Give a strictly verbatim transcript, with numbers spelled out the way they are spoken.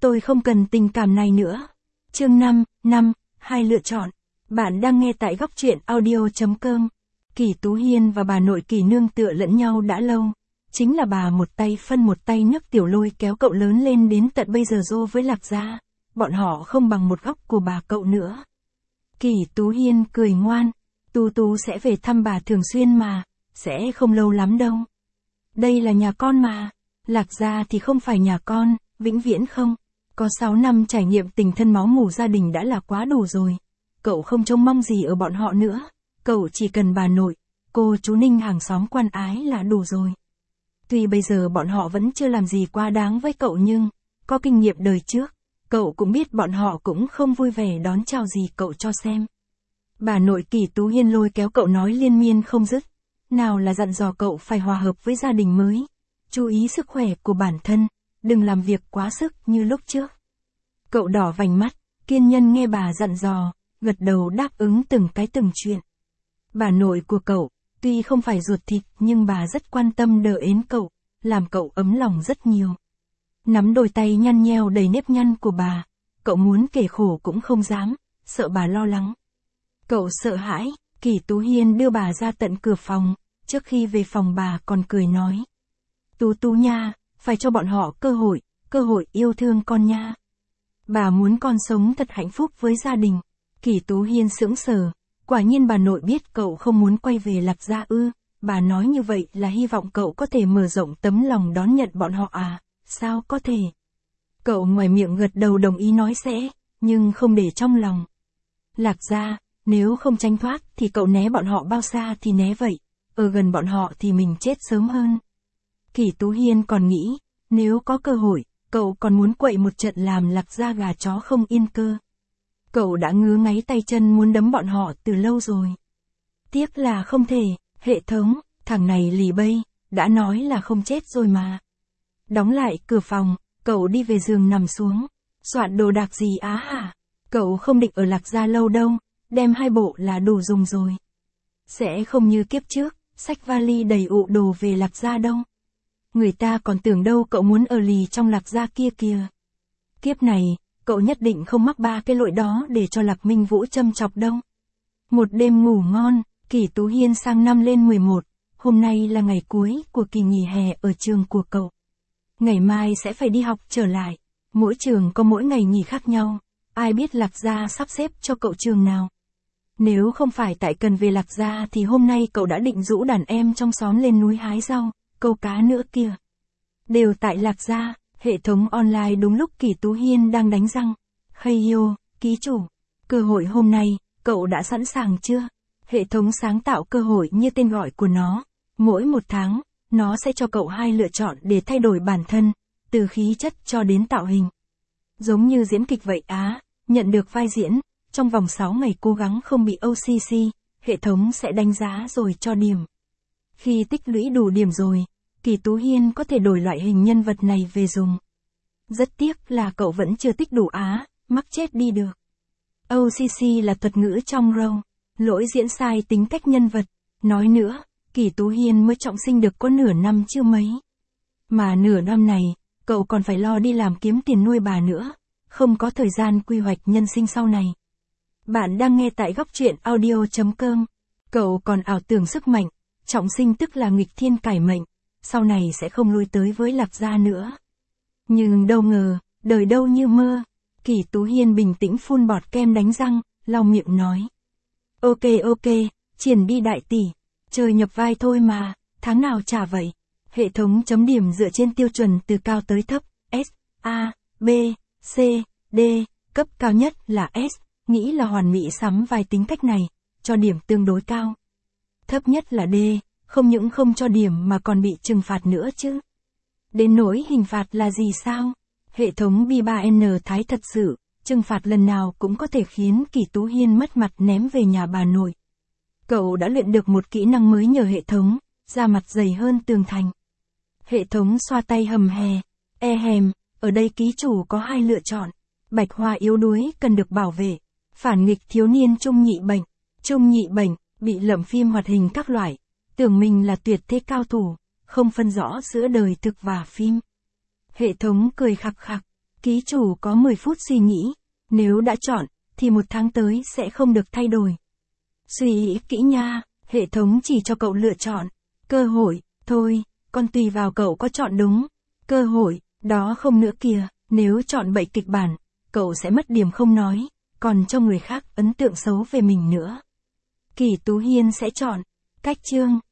Tôi không cần tình cảm này nữa. Chương năm, năm, hai lựa chọn. Bạn đang nghe tại góc truyện audio.com. Kỷ Tú Hiên và bà nội Kỷ nương tựa lẫn nhau đã lâu. Chính là bà một tay phân một tay nước tiểu lôi kéo cậu lớn lên đến tận bây giờ dô với Lạc Gia. Bọn họ không bằng một góc của bà cậu nữa. Kỷ Tú Hiên cười ngoan. Tú Tú sẽ về thăm bà thường xuyên mà. Sẽ không lâu lắm đâu. Đây là nhà con mà. Lạc Gia thì không phải nhà con, vĩnh viễn không. Có sáu năm trải nghiệm tình thân máu mủ gia đình đã là quá đủ rồi. Cậu không trông mong gì ở bọn họ nữa. Cậu chỉ cần bà nội, cô chú Ninh hàng xóm quan ái là đủ rồi. Tuy bây giờ bọn họ vẫn chưa làm gì quá đáng với cậu nhưng, có kinh nghiệm đời trước, cậu cũng biết bọn họ cũng không vui vẻ đón chào gì cậu cho xem. Bà nội Kỷ Tú Hiên lôi kéo cậu nói liên miên không dứt. Nào là dặn dò cậu phải hòa hợp với gia đình mới. Chú ý sức khỏe của bản thân, đừng làm việc quá sức như lúc trước. Cậu đỏ vành mắt, kiên nhẫn nghe bà dặn dò, gật đầu đáp ứng từng cái từng chuyện. Bà nội của cậu, tuy không phải ruột thịt nhưng bà rất quan tâm đỡ ến cậu, làm cậu ấm lòng rất nhiều. Nắm đôi tay nhăn nheo đầy nếp nhăn của bà, cậu muốn kể khổ cũng không dám, sợ bà lo lắng. Cậu sợ hãi, Kỷ Tú Hiên đưa bà ra tận cửa phòng, trước khi về phòng bà còn cười nói. Tú Tú nha, phải cho bọn họ cơ hội, cơ hội yêu thương con nha. Bà muốn con sống thật hạnh phúc với gia đình. Kỷ Tú Hiên sững sờ, quả nhiên bà nội biết cậu không muốn quay về Lạc Gia ư, bà nói như vậy là hy vọng cậu có thể mở rộng tấm lòng đón nhận bọn họ à, sao có thể. Cậu ngoài miệng gật đầu đồng ý nói sẽ, nhưng không để trong lòng. Lạc Gia, nếu không tránh thoát thì cậu né bọn họ bao xa thì né vậy, ở gần bọn họ thì mình chết sớm hơn. Kỷ Tú Hiên còn nghĩ, nếu có cơ hội, cậu còn muốn quậy một trận làm Lạc Gia gà chó không yên cơ. Cậu đã ngứa ngáy tay chân muốn đấm bọn họ từ lâu rồi. Tiếc là không thể, hệ thống, thằng này lì bây, đã nói là không chết rồi mà. Đóng lại cửa phòng, cậu đi về giường nằm xuống. Soạn đồ đạc gì á hả? Cậu không định ở Lạc Gia lâu đâu, đem hai bộ là đủ dùng rồi. Sẽ không như kiếp trước, xách vali đầy ụ đồ về Lạc Gia đâu. Người ta còn tưởng đâu cậu muốn ở lì trong Lạc Gia kia kìa. Kiếp này, cậu nhất định không mắc ba cái lỗi đó để cho Lạc Minh Vũ châm chọc đâu. Một đêm ngủ ngon, Kỷ Tú Hiên sang năm lên mười một, hôm nay là ngày cuối của kỳ nghỉ hè ở trường của cậu. Ngày mai sẽ phải đi học trở lại, mỗi trường có mỗi ngày nghỉ khác nhau, ai biết Lạc Gia sắp xếp cho cậu trường nào. Nếu không phải tại cần về Lạc Gia thì hôm nay cậu đã định rũ đàn em trong xóm lên núi hái rau, câu cá nữa kìa. Đều tại Lạc Gia, hệ thống online đúng lúc Kỷ Tú Hiên đang đánh răng. Hey yo, ký chủ, cơ hội hôm nay, cậu đã sẵn sàng chưa? Hệ thống sáng tạo cơ hội như tên gọi của nó. Mỗi một tháng, nó sẽ cho cậu hai lựa chọn để thay đổi bản thân, từ khí chất cho đến tạo hình. Giống như diễn kịch vậy á, nhận được vai diễn, trong vòng sáu ngày cố gắng không bị ô xê xê, hệ thống sẽ đánh giá rồi cho điểm. Khi tích lũy đủ điểm rồi, Kỷ Tú Hiên có thể đổi loại hình nhân vật này về dùng. Rất tiếc là cậu vẫn chưa tích đủ á, mắc chết đi được. ô xê xê là thuật ngữ trong role, lỗi diễn sai tính cách nhân vật. Nói nữa, Kỷ Tú Hiên mới trọng sinh được có nửa năm chưa mấy. Mà nửa năm này, cậu còn phải lo đi làm kiếm tiền nuôi bà nữa, không có thời gian quy hoạch nhân sinh sau này. Bạn đang nghe tại góc truyện audio.com. Cậu còn ảo tưởng sức mạnh, trọng sinh tức là nghịch thiên cải mệnh, sau này sẽ không lui tới với Lạc Gia nữa. Nhưng đâu ngờ, đời đâu như mơ. Kỷ Tú Hiên bình tĩnh phun bọt kem đánh răng, lau miệng nói. Ok ok, triển đi đại tỷ, chơi nhập vai thôi mà, tháng nào trả vậy. Hệ thống chấm điểm dựa trên tiêu chuẩn từ cao tới thấp, S, A, B, C, D, cấp cao nhất là S, nghĩ là hoàn mỹ sắm vai tính cách này, cho điểm tương đối cao. Thấp nhất là D, không những không cho điểm mà còn bị trừng phạt nữa chứ. Đến nỗi hình phạt là gì sao? Hệ thống B ba N thái thật sự, trừng phạt lần nào cũng có thể khiến Kỷ Tú Hiên mất mặt ném về nhà bà nội. Cậu đã luyện được một kỹ năng mới nhờ hệ thống, da mặt dày hơn tường thành. Hệ thống xoa tay hầm hè, e hèm, ở đây ký chủ có hai lựa chọn. Bạch Hoa yếu đuối cần được bảo vệ. Phản nghịch thiếu niên trung nhị bệnh. Trung nhị bệnh, bị lậm phim hoạt hình các loại. Tưởng mình là tuyệt thế cao thủ, không phân rõ giữa đời thực và phim. Hệ thống cười khặc khặc, Ký chủ có mười phút suy nghĩ. Nếu đã chọn, thì một tháng tới sẽ không được thay đổi. Suy nghĩ kỹ nha, hệ thống chỉ cho cậu lựa chọn. Cơ hội, thôi, còn tùy vào cậu có chọn đúng. Cơ hội, đó không nữa kìa, nếu chọn bậy kịch bản, cậu sẽ mất điểm không nói, còn cho người khác ấn tượng xấu về mình nữa. Kỷ Tú Hiên sẽ chọn. Cách chương